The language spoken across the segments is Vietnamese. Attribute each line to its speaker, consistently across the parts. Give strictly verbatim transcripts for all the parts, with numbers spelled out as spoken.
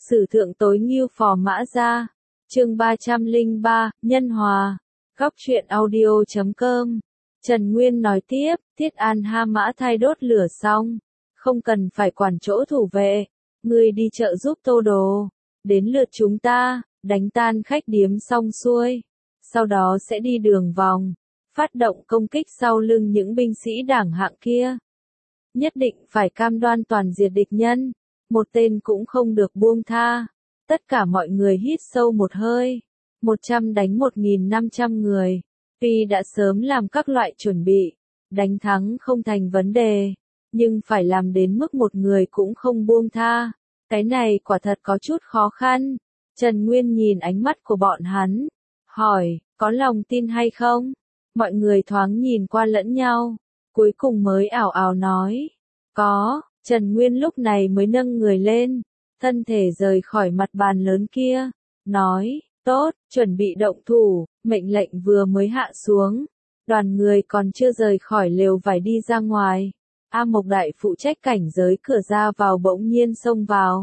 Speaker 1: Sử thượng tối ngưu phò mã gia. Chương ba trăm lẻ ba, Nhân Hòa. Góc truyện audio chấm com. Trần Nguyên nói tiếp, Thiết An Ha Mã Thai đốt lửa xong, không cần phải quản chỗ thủ vệ, ngươi đi chợ giúp Tô Đồ, đến lượt chúng ta, đánh tan khách điếm xong xuôi, sau đó sẽ đi đường vòng, phát động công kích sau lưng những binh sĩ đảng hạng kia. Nhất định phải cam đoan toàn diệt địch nhân, một tên cũng không được buông tha. Tất cả mọi người hít sâu một hơi, một trăm đánh một nghìn năm trăm người, tuy đã sớm làm các loại chuẩn bị, đánh thắng không thành vấn đề, nhưng phải làm đến mức một người cũng không buông tha, cái này quả thật có chút khó khăn. Trần Nguyên nhìn ánh mắt của bọn hắn, hỏi, có lòng tin hay không? Mọi người thoáng nhìn qua lẫn nhau, cuối cùng mới ảo ảo nói, có. Trần Nguyên lúc này mới nâng người lên, thân thể rời khỏi mặt bàn lớn kia, nói, tốt, chuẩn bị động thủ. Mệnh lệnh vừa mới hạ xuống, đoàn người còn chưa rời khỏi lều vải đi ra ngoài, A Mộc Đại phụ trách cảnh giới cửa ra vào bỗng nhiên xông vào.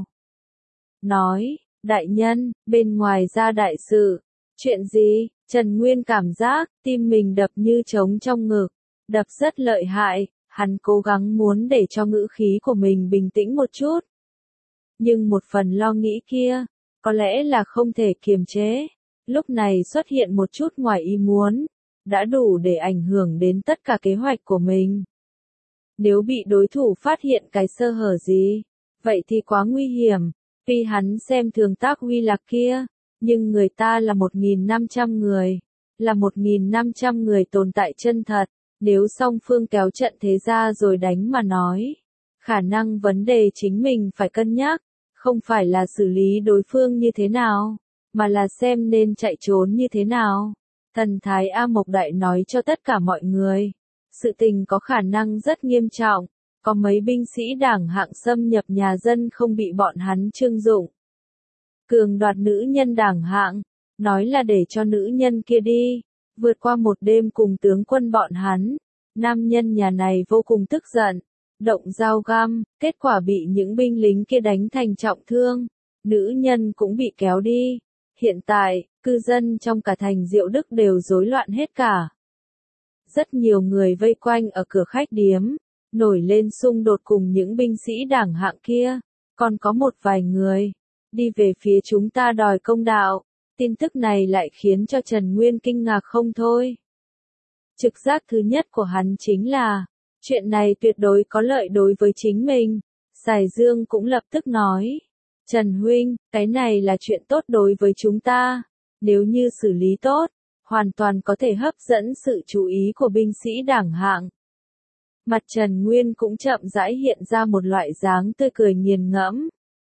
Speaker 1: Nói, đại nhân, bên ngoài ra đại sự. Chuyện gì? Trần Nguyên cảm giác, tim mình đập như trống trong ngực, đập rất lợi hại, hắn cố gắng muốn để cho ngữ khí của mình bình tĩnh một chút. Nhưng một phần lo nghĩ kia, có lẽ là không thể kiềm chế. Lúc này xuất hiện một chút ngoài ý muốn, đã đủ để ảnh hưởng đến tất cả kế hoạch của mình. Nếu bị đối thủ phát hiện cái sơ hở gì, vậy thì quá nguy hiểm. Tuy hắn xem thường Tác Huy Lạc kia, nhưng người ta là một nghìn năm trăm người, là một nghìn năm trăm người tồn tại chân thật. Nếu song phương kéo trận thế ra rồi đánh mà nói, khả năng vấn đề chính mình phải cân nhắc, không phải là xử lý đối phương như thế nào, mà là xem nên chạy trốn như thế nào. Thần thái A Mộc Đại nói cho tất cả mọi người, sự tình có khả năng rất nghiêm trọng, có mấy binh sĩ đảng hạng xâm nhập nhà dân không bị bọn hắn trưng dụng. Cường đoạt nữ nhân đảng hạng, nói là để cho nữ nhân kia đi, vượt qua một đêm cùng tướng quân bọn hắn. Nam nhân nhà này vô cùng tức giận, động dao găm, kết quả bị những binh lính kia đánh thành trọng thương, nữ nhân cũng bị kéo đi. Hiện tại, cư dân trong cả thành Diệu Đức đều rối loạn hết cả. Rất nhiều người vây quanh ở cửa khách điếm, nổi lên xung đột cùng những binh sĩ đảng hạng kia, còn có một vài người đi về phía chúng ta đòi công đạo. Tin tức này lại khiến cho Trần Nguyên kinh ngạc không thôi. Trực giác thứ nhất của hắn chính là, chuyện này tuyệt đối có lợi đối với chính mình. Sài Dương cũng lập tức nói, Trần Huynh, cái này là chuyện tốt đối với chúng ta. Nếu như xử lý tốt, hoàn toàn có thể hấp dẫn sự chú ý của binh sĩ đảng hạng. Mặt Trần Nguyên cũng chậm rãi hiện ra một loại dáng tươi cười nghiền ngẫm.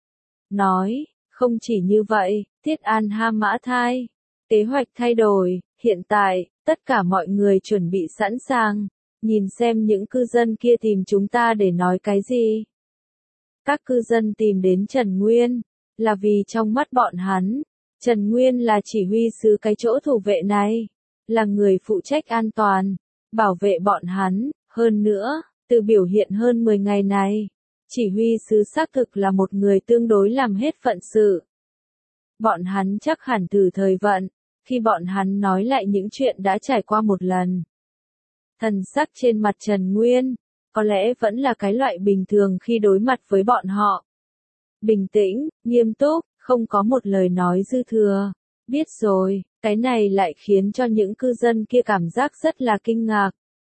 Speaker 1: Nói, không chỉ như vậy, Thiết An Ha Mã Thai, kế hoạch thay đổi, hiện tại, tất cả mọi người chuẩn bị sẵn sàng, nhìn xem những cư dân kia tìm chúng ta để nói cái gì. Các cư dân tìm đến Trần Nguyên, là vì trong mắt bọn hắn, Trần Nguyên là chỉ huy sứ cái chỗ thủ vệ này, là người phụ trách an toàn, bảo vệ bọn hắn. Hơn nữa, từ biểu hiện hơn mười ngày này, chỉ huy sứ xác thực là một người tương đối làm hết phận sự. Bọn hắn chắc hẳn thử thời vận, khi bọn hắn nói lại những chuyện đã trải qua một lần. Thần sắc trên mặt Trần Nguyên, có lẽ vẫn là cái loại bình thường khi đối mặt với bọn họ. Bình tĩnh, nghiêm túc, không có một lời nói dư thừa. Biết rồi, cái này lại khiến cho những cư dân kia cảm giác rất là kinh ngạc.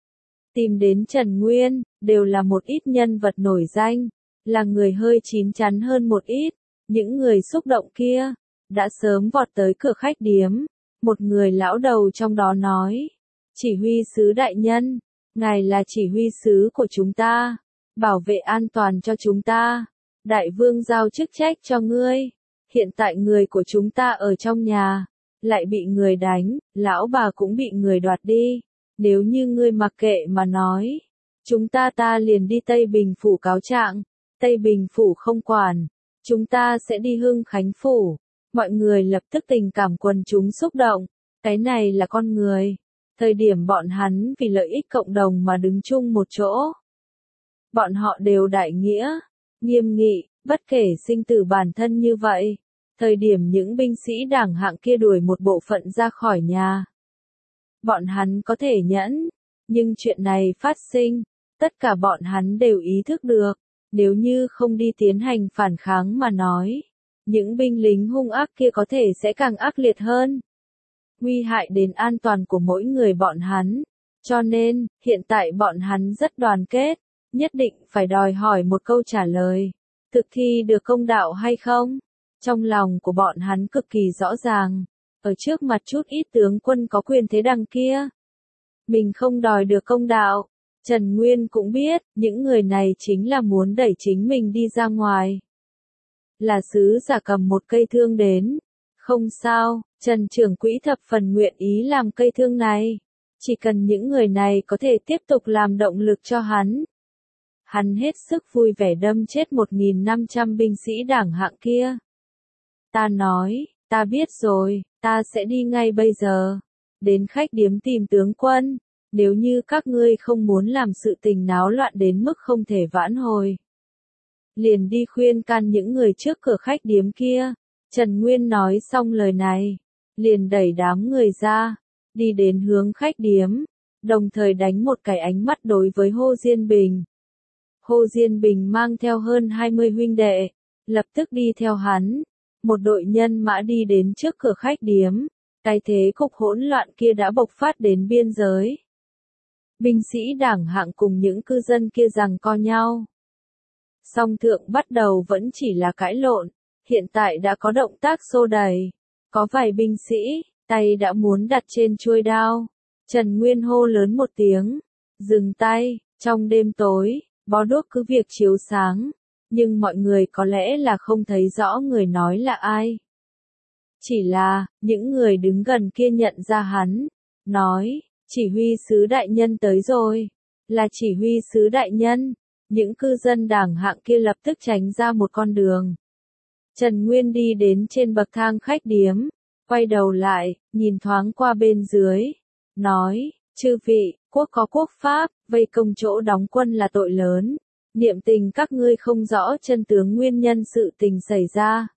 Speaker 1: Tìm đến Trần Nguyên, đều là một ít nhân vật nổi danh, là người hơi chín chắn hơn một ít. Những người xúc động kia, đã sớm vọt tới cửa khách điếm. Một người lão đầu trong đó nói, chỉ huy sứ đại nhân, ngài là chỉ huy sứ của chúng ta, bảo vệ an toàn cho chúng ta. Đại vương giao chức trách cho ngươi, hiện tại người của chúng ta ở trong nhà, lại bị người đánh, lão bà cũng bị người đoạt đi. Nếu như ngươi mặc kệ mà nói, chúng ta ta liền đi Tây Bình Phủ cáo trạng. Tây Bình Phủ không quản, chúng ta sẽ đi Hưng Khánh Phủ. Mọi người lập tức tình cảm quần chúng xúc động, cái này là con người. Thời điểm bọn hắn vì lợi ích cộng đồng mà đứng chung một chỗ. Bọn họ đều đại nghĩa, nghiêm nghị, Bất kể sinh tử bản thân như vậy, thời điểm những binh sĩ đảng hạng kia đuổi một bộ phận ra khỏi nhà. Bọn hắn có thể nhẫn, nhưng chuyện này phát sinh, tất cả bọn hắn đều ý thức được, nếu như không đi tiến hành phản kháng mà nói, những binh lính hung ác kia có thể sẽ càng ác liệt hơn, nguy hại đến an toàn của mỗi người bọn hắn. Cho nên, hiện tại bọn hắn rất đoàn kết, nhất định phải đòi hỏi một câu trả lời, thực thi được công đạo hay không? Trong lòng của bọn hắn cực kỳ rõ ràng, ở trước mặt chút ít tướng quân có quyền thế đằng kia, mình không đòi được công đạo. Trần Nguyên cũng biết, những người này chính là muốn đẩy chính mình đi ra ngoài. Là sứ giả cầm một cây thương đến. Không sao, Trần trưởng quỹ thập phần nguyện ý làm cây thương này. Chỉ cần những người này có thể tiếp tục làm động lực cho hắn. Hắn hết sức vui vẻ đâm chết một nghìn năm trăm binh sĩ đảng hạng kia. Ta nói, ta biết rồi, ta sẽ đi ngay bây giờ. Đến khách điếm tìm tướng quân. Nếu như các ngươi không muốn làm sự tình náo loạn đến mức không thể vãn hồi, liền đi khuyên can những người trước cửa khách điếm kia. Trần Nguyên nói xong lời này, liền đẩy đám người ra, đi đến hướng khách điếm, đồng thời đánh một cái ánh mắt đối với Hồ Diên Bình. Hồ Diên Bình mang theo hơn hai mươi huynh đệ, lập tức đi theo hắn, một đội nhân mã đi đến trước cửa khách điếm, cái thế cục hỗn loạn kia đã bộc phát đến biên giới. Binh sĩ đảng hạng cùng những cư dân kia giằng co nhau. Song thượng bắt đầu vẫn chỉ là cãi lộn, hiện tại đã có động tác xô đẩy. Có vài binh sĩ, tay đã muốn đặt trên chuôi đao. Trần Nguyên hô lớn một tiếng, dừng tay. Trong đêm tối, bó đuốc cứ việc chiếu sáng, nhưng mọi người có lẽ là không thấy rõ người nói là ai. Chỉ là, những người đứng gần kia nhận ra hắn, nói, chỉ huy sứ đại nhân tới rồi, là chỉ huy sứ đại nhân. Những cư dân đảng hạng kia lập tức tránh ra một con đường. Trần Nguyên đi đến trên bậc thang khách điếm, quay đầu lại, nhìn thoáng qua bên dưới, nói, chư vị, quốc có quốc pháp, vây công chỗ đóng quân là tội lớn, niệm tình các ngươi không rõ chân tướng nguyên nhân sự tình xảy ra.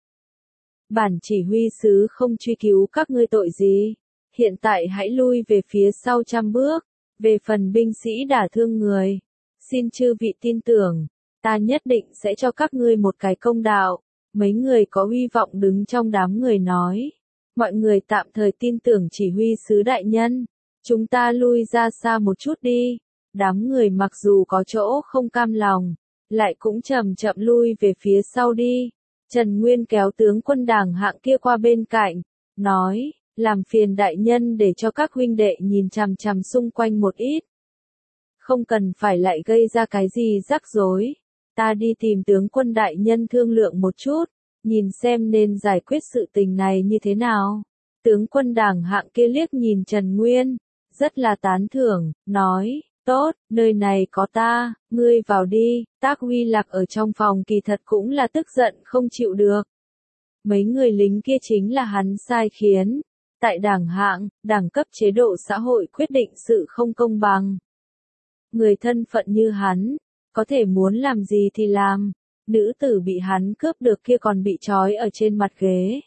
Speaker 1: Bản chỉ huy sứ không truy cứu các ngươi tội gì, hiện tại hãy lui về phía sau trăm bước, về phần binh sĩ đả thương người. Xin chư vị tin tưởng, ta nhất định sẽ cho các ngươi một cái công đạo. Mấy người có uy vọng đứng trong đám người nói. Mọi người tạm thời tin tưởng chỉ huy sứ đại nhân. Chúng ta lui ra xa một chút đi. Đám người mặc dù có chỗ không cam lòng, lại cũng chậm chậm lui về phía sau đi. Trần Nguyên kéo tướng quân đảng hạng kia qua bên cạnh, nói, làm phiền đại nhân để cho các huynh đệ nhìn chằm chằm xung quanh một ít. Không cần phải lại gây ra cái gì rắc rối. Ta đi tìm tướng quân đại nhân thương lượng một chút, nhìn xem nên giải quyết sự tình này như thế nào. Tướng quân đảng hạng kia liếc nhìn Trần Nguyên, rất là tán thưởng, nói, tốt, nơi này có ta, ngươi vào đi. Tác Huy Lạc ở trong phòng kỳ thật cũng là tức giận không chịu được. Mấy người lính kia chính là hắn sai khiến. Tại đảng hạng, đẳng cấp chế độ xã hội quyết định sự không công bằng. Người thân phận như hắn, có thể muốn làm gì thì làm, nữ tử bị hắn cướp được kia còn bị trói ở trên mặt ghế.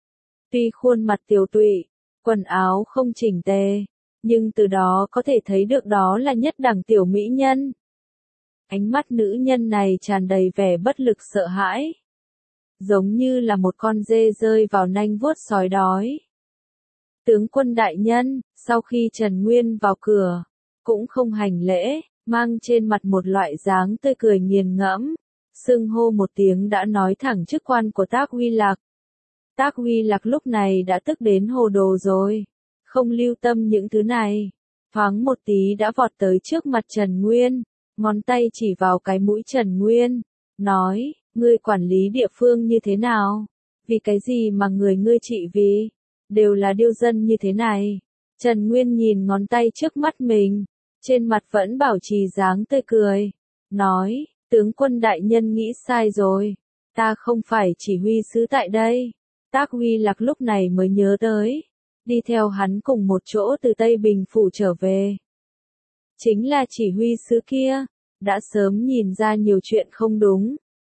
Speaker 1: Tuy khuôn mặt tiều tụy, quần áo không chỉnh tề, nhưng từ đó có thể thấy được đó là nhất đẳng tiểu mỹ nhân. Ánh mắt nữ nhân này tràn đầy vẻ bất lực sợ hãi, giống như là một con dê rơi vào nanh vuốt sói đói. Tướng quân đại nhân, sau khi Trần Nguyên vào cửa, cũng không hành lễ, mang trên mặt một loại dáng tươi cười nghiền ngẫm, xưng hô một tiếng đã nói thẳng chức quan của Tác Huy Lạc. Tác Huy Lạc lúc này đã tức đến hồ đồ rồi, không lưu tâm những thứ này, thoáng một tí đã vọt tới trước mặt Trần Nguyên, ngón tay chỉ vào cái mũi Trần Nguyên, nói, ngươi quản lý địa phương như thế nào? Vì cái gì mà người ngươi trị vì, đều là điêu dân như thế này? Trần Nguyên nhìn ngón tay trước mắt mình, trên mặt vẫn bảo trì dáng tươi cười, nói, tướng quân đại nhân nghĩ sai rồi, ta không phải chỉ huy sứ tại đây. Tác Huy Lạc lúc này mới nhớ tới, đi theo hắn cùng một chỗ từ Tây Bình Phủ trở về. Chính là chỉ huy sứ kia, đã sớm nhìn ra nhiều chuyện không đúng,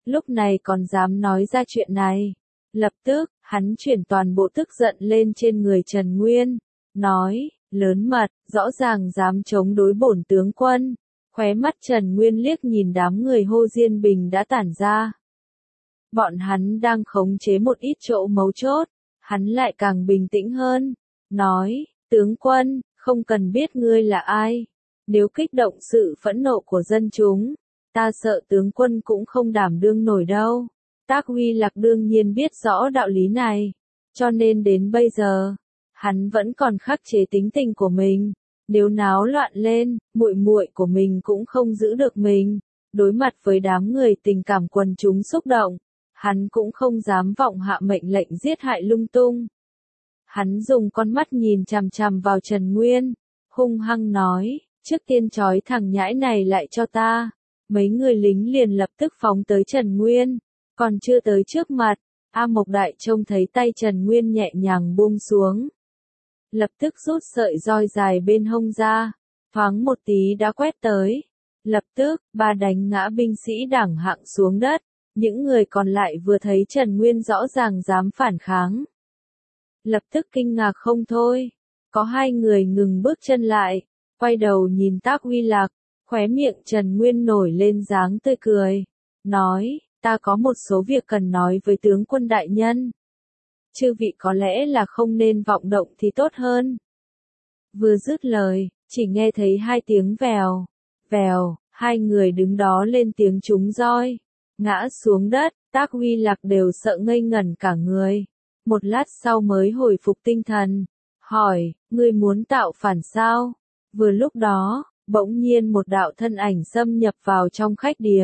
Speaker 1: lúc này còn dám nói ra chuyện này. Lập tức, hắn chuyển toàn bộ tức giận lên trên người Trần Nguyên, nói, lớn mật, rõ ràng dám chống đối bổn tướng quân. Khóe mắt Trần Nguyên liếc nhìn đám người Hồ Diên Bình đã tản ra. Bọn hắn đang khống chế một ít chỗ mấu chốt, hắn lại càng bình tĩnh hơn, nói, tướng quân, không cần biết ngươi là ai. Nếu kích động sự phẫn nộ của dân chúng, ta sợ tướng quân cũng không đảm đương nổi đâu. Tác Huy Lạc đương nhiên biết rõ đạo lý này, cho nên đến bây giờ, hắn vẫn còn khắc chế tính tình của mình. Nếu náo loạn lên, muội muội của mình cũng không giữ được mình. Đối mặt với đám người tình cảm quần chúng xúc động, hắn cũng không dám vọng hạ mệnh lệnh giết hại lung tung. Hắn dùng con mắt nhìn chằm chằm vào Trần Nguyên, hung hăng nói, trước tiên trói thằng nhãi này lại cho ta. Mấy người lính liền lập tức phóng tới Trần Nguyên, còn chưa tới trước mặt, A Mộc Đại trông thấy tay Trần Nguyên nhẹ nhàng buông xuống. Lập tức rút sợi roi dài bên hông ra, thoáng một tí đã quét tới. Lập tức, ba đánh ngã binh sĩ đẳng hạng xuống đất, những người còn lại vừa thấy Trần Nguyên rõ ràng dám phản kháng. Lập tức kinh ngạc không thôi, có hai người ngừng bước chân lại, quay đầu nhìn Tác Huy Lạc, khóe miệng Trần Nguyên nổi lên dáng tươi cười, nói, ta có một số việc cần nói với tướng quân đại nhân. Chư vị có lẽ là không nên vọng động thì tốt hơn. Vừa dứt lời, chỉ nghe thấy hai tiếng vèo, vèo, hai người đứng đó lên tiếng trúng roi, ngã xuống đất, Tác Huy Lạc đều sợ ngây ngẩn cả người. Một lát sau mới hồi phục tinh thần, hỏi, ngươi muốn tạo phản sao? Vừa lúc đó, bỗng nhiên một đạo thân ảnh xâm nhập vào trong khách điếm.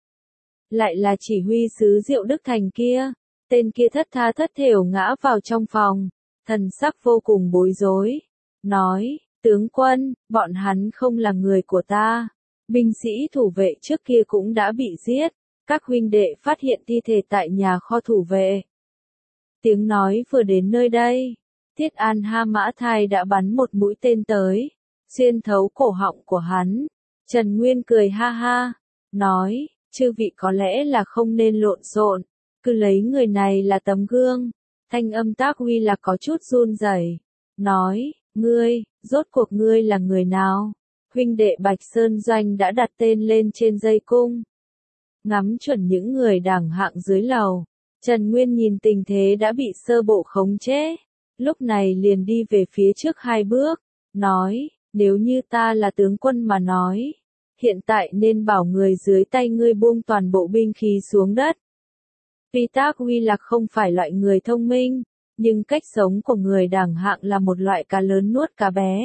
Speaker 1: Lại là chỉ huy sứ Diệu Đức Thành kia. Tên kia thất tha thất thểu ngã vào trong phòng, thần sắc vô cùng bối rối, nói, tướng quân, bọn hắn không là người của ta, binh sĩ thủ vệ trước kia cũng đã bị giết, các huynh đệ phát hiện thi thể tại nhà kho thủ vệ. Tiếng nói vừa đến nơi đây, Thiết An Ha Mã Thai đã bắn một mũi tên tới, xuyên thấu cổ họng của hắn. Trần Nguyên cười ha ha, nói, chư vị có lẽ là không nên lộn xộn. Cứ lấy người này là tấm gương. Thanh âm Tác Huy là có chút run rẩy, nói, ngươi, rốt cuộc ngươi là người nào? Huynh đệ Bạch Sơn Doanh đã đặt tên lên trên dây cung. Ngắm chuẩn những người đẳng hạng dưới lầu, Trần Nguyên nhìn tình thế đã bị sơ bộ khống chế, lúc này liền đi về phía trước hai bước, nói, nếu như ta là tướng quân mà nói, hiện tại nên bảo người dưới tay ngươi buông toàn bộ binh khí xuống đất. Vì Tác Huy Lạc không phải loại người thông minh, nhưng cách sống của người đẳng hạng là một loại cá lớn nuốt cá bé.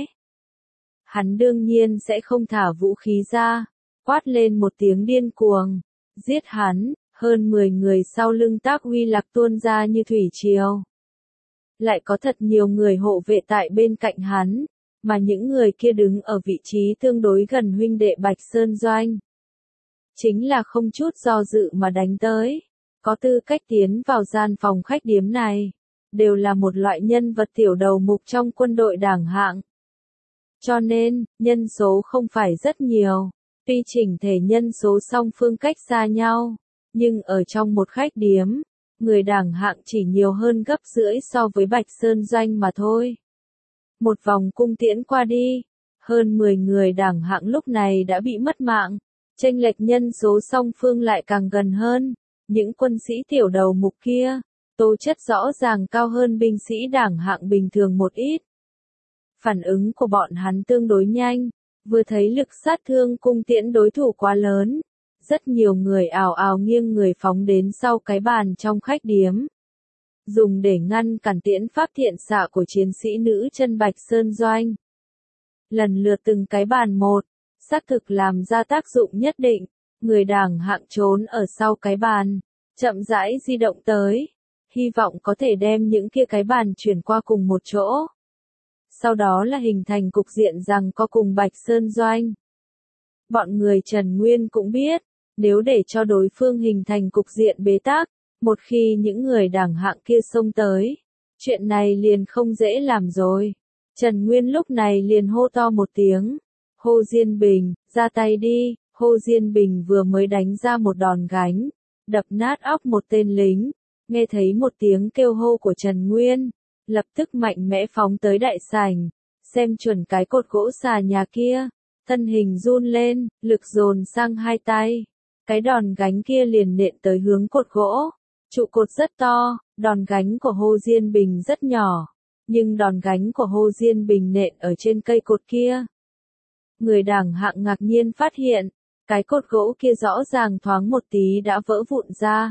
Speaker 1: Hắn đương nhiên sẽ không thả vũ khí ra, quát lên một tiếng điên cuồng, giết hắn, hơn mười người sau lưng Tác Huy Lạc tuôn ra như thủy triều. Lại có thật nhiều người hộ vệ tại bên cạnh hắn, mà những người kia đứng ở vị trí tương đối gần huynh đệ Bạch Sơn Doanh. Chính là không chút do dự mà đánh tới. Có tư cách tiến vào gian phòng khách điếm này, đều là một loại nhân vật tiểu đầu mục trong quân đội đẳng hạng. Cho nên, nhân số không phải rất nhiều, tuy chỉnh thể nhân số song phương cách xa nhau, nhưng ở trong một khách điếm, người đẳng hạng chỉ nhiều hơn gấp rưỡi so với Bạch Sơn Doanh mà thôi. Một vòng cung tiễn qua đi, hơn mười người đẳng hạng lúc này đã bị mất mạng, chênh lệch nhân số song phương lại càng gần hơn. Những quân sĩ tiểu đầu mục kia, tố chất rõ ràng cao hơn binh sĩ đẳng hạng bình thường một ít. Phản ứng của bọn hắn tương đối nhanh, vừa thấy lực sát thương cung tiễn đối thủ quá lớn, rất nhiều người ào ào nghiêng người phóng đến sau cái bàn trong khách điếm. Dùng để ngăn cản tiễn pháp thiện xạ của chiến sĩ nữ chân Bạch Sơn Doanh. Lần lượt từng cái bàn một, xác thực làm ra tác dụng nhất định. Người đẳng hạng trốn ở sau cái bàn, chậm rãi di động tới, hy vọng có thể đem những kia cái bàn chuyển qua cùng một chỗ. Sau đó là hình thành cục diện rằng có cùng Bạch Sơn Doanh. Bọn người Trần Nguyên cũng biết, nếu để cho đối phương hình thành cục diện bế tắc, một khi những người đẳng hạng kia xông tới, chuyện này liền không dễ làm rồi. Trần Nguyên lúc này liền hô to một tiếng, Hồ Diên Bình, ra tay đi. Hồ Diên Bình vừa mới đánh ra một đòn gánh, đập nát óc một tên lính, nghe thấy một tiếng kêu hô của Trần Nguyên, lập tức mạnh mẽ phóng tới đại sảnh, xem chuẩn cái cột gỗ xà nhà kia, thân hình run lên, lực dồn sang hai tay, cái đòn gánh kia liền nện tới hướng cột gỗ, trụ cột rất to, đòn gánh của Hồ Diên Bình rất nhỏ, nhưng đòn gánh của Hồ Diên Bình nện ở trên cây cột kia. Người đảng hạng ngạc nhiên phát hiện, cái cột gỗ kia rõ ràng thoáng một tí đã vỡ vụn ra.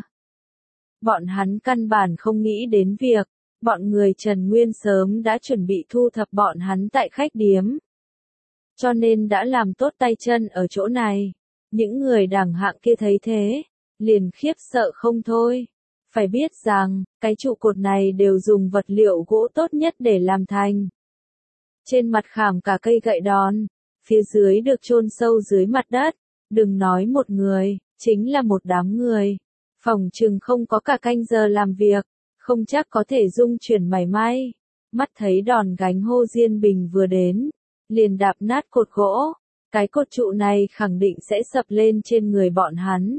Speaker 1: Bọn hắn căn bản không nghĩ đến việc, bọn người Trần Nguyên sớm đã chuẩn bị thu thập bọn hắn tại khách điếm. Cho nên đã làm tốt tay chân ở chỗ này. Những người đảng hạng kia thấy thế, liền khiếp sợ không thôi. Phải biết rằng, cái trụ cột này đều dùng vật liệu gỗ tốt nhất để làm thành. Trên mặt khảm cả cây gậy đòn, phía dưới được chôn sâu dưới mặt đất, đừng nói một người, chính là một đám người. Phòng chừng không có cả canh giờ làm việc, không chắc có thể dung chuyển mảy may. Mắt thấy đòn gánh Hồ Diên Bình vừa đến, liền đạp nát cột gỗ, cái cột trụ này khẳng định sẽ sập lên trên người bọn hắn.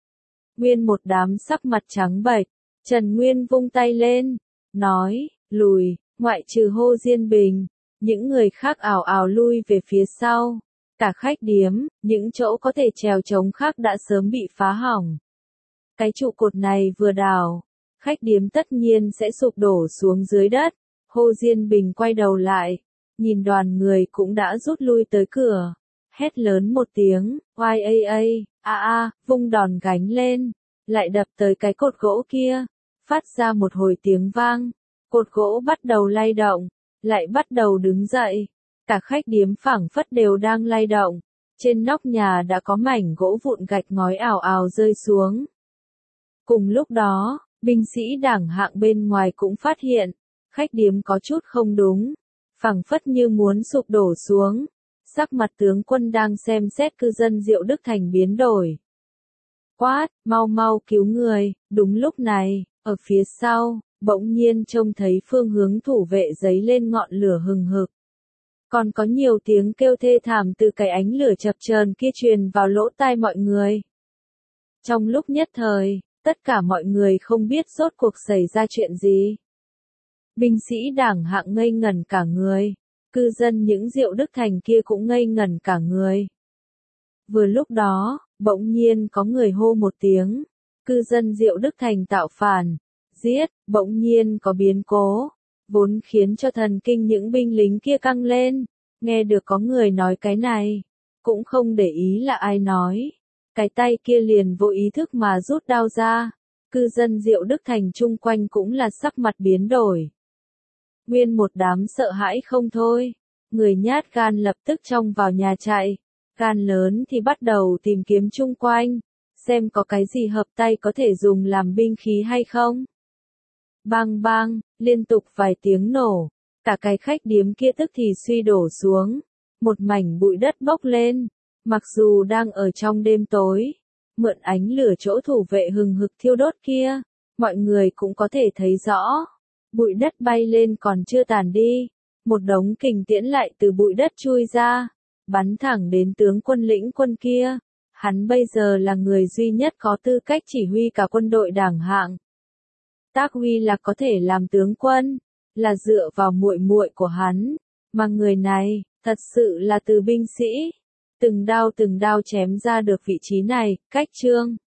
Speaker 1: Nguyên một đám sắc mặt trắng bệch, Trần Nguyên vung tay lên, nói, lùi, ngoại trừ Hồ Diên Bình, những người khác ào ào lui về phía sau. Cả khách điếm, những chỗ có thể trèo trống khác đã sớm bị phá hỏng. Cái trụ cột này vừa đào, khách điếm tất nhiên sẽ sụp đổ xuống dưới đất. Hồ Diên Bình quay đầu lại, nhìn đoàn người cũng đã rút lui tới cửa, hét lớn một tiếng, oai a a, a a, vung đòn gánh lên, lại đập tới cái cột gỗ kia, phát ra một hồi tiếng vang, cột gỗ bắt đầu lay động, lại bắt đầu đứng dậy, cả khách điếm phảng phất đều đang lay động, trên nóc nhà đã có mảnh gỗ vụn gạch ngói ào ào rơi xuống. Cùng lúc đó, binh sĩ đảng hạng bên ngoài cũng phát hiện, khách điếm có chút không đúng, phảng phất như muốn sụp đổ xuống. Sắc mặt tướng quân đang xem xét cư dân Diệu Đức Thành biến đổi. Quát, mau mau cứu người, đúng lúc này, ở phía sau, bỗng nhiên trông thấy phương hướng thủ vệ giấy lên ngọn lửa hừng hực. Còn có nhiều tiếng kêu thê thảm từ cái ánh lửa chập chờn kia truyền vào lỗ tai mọi người. Trong lúc nhất thời, tất cả mọi người không biết rốt cuộc xảy ra chuyện gì. Binh sĩ đảng hạng ngây ngẩn cả người, cư dân những Diệu Đức Thành kia cũng ngây ngẩn cả người. Vừa lúc đó, bỗng nhiên có người hô một tiếng, cư dân Diệu Đức Thành tạo phản, giết, bỗng nhiên có biến cố, vốn khiến cho thần kinh những binh lính kia căng lên, nghe được có người nói cái này, cũng không để ý là ai nói, cái tay kia liền vô ý thức mà rút đao ra, cư dân Diệu Đức Thành chung quanh cũng là sắc mặt biến đổi. Nguyên một đám sợ hãi không thôi, người nhát gan lập tức trông vào nhà chạy, gan lớn thì bắt đầu tìm kiếm chung quanh, xem có cái gì hợp tay có thể dùng làm binh khí hay không. Bang bang, liên tục vài tiếng nổ, cả cái khách điếm kia tức thì suy đổ xuống, một mảnh bụi đất bốc lên, mặc dù đang ở trong đêm tối, mượn ánh lửa chỗ thủ vệ hừng hực thiêu đốt kia, mọi người cũng có thể thấy rõ. Bụi đất bay lên còn chưa tàn đi, một đống kình tiễn lại từ bụi đất chui ra, bắn thẳng đến tướng quân lĩnh quân kia. Hắn bây giờ là người duy nhất có tư cách chỉ huy cả quân đội đảng hạng. Tác Huy là có thể làm tướng quân, là dựa vào muội muội của hắn, mà người này, thật sự là từ binh sĩ, từng đao từng đao chém ra được vị trí này. Cách chương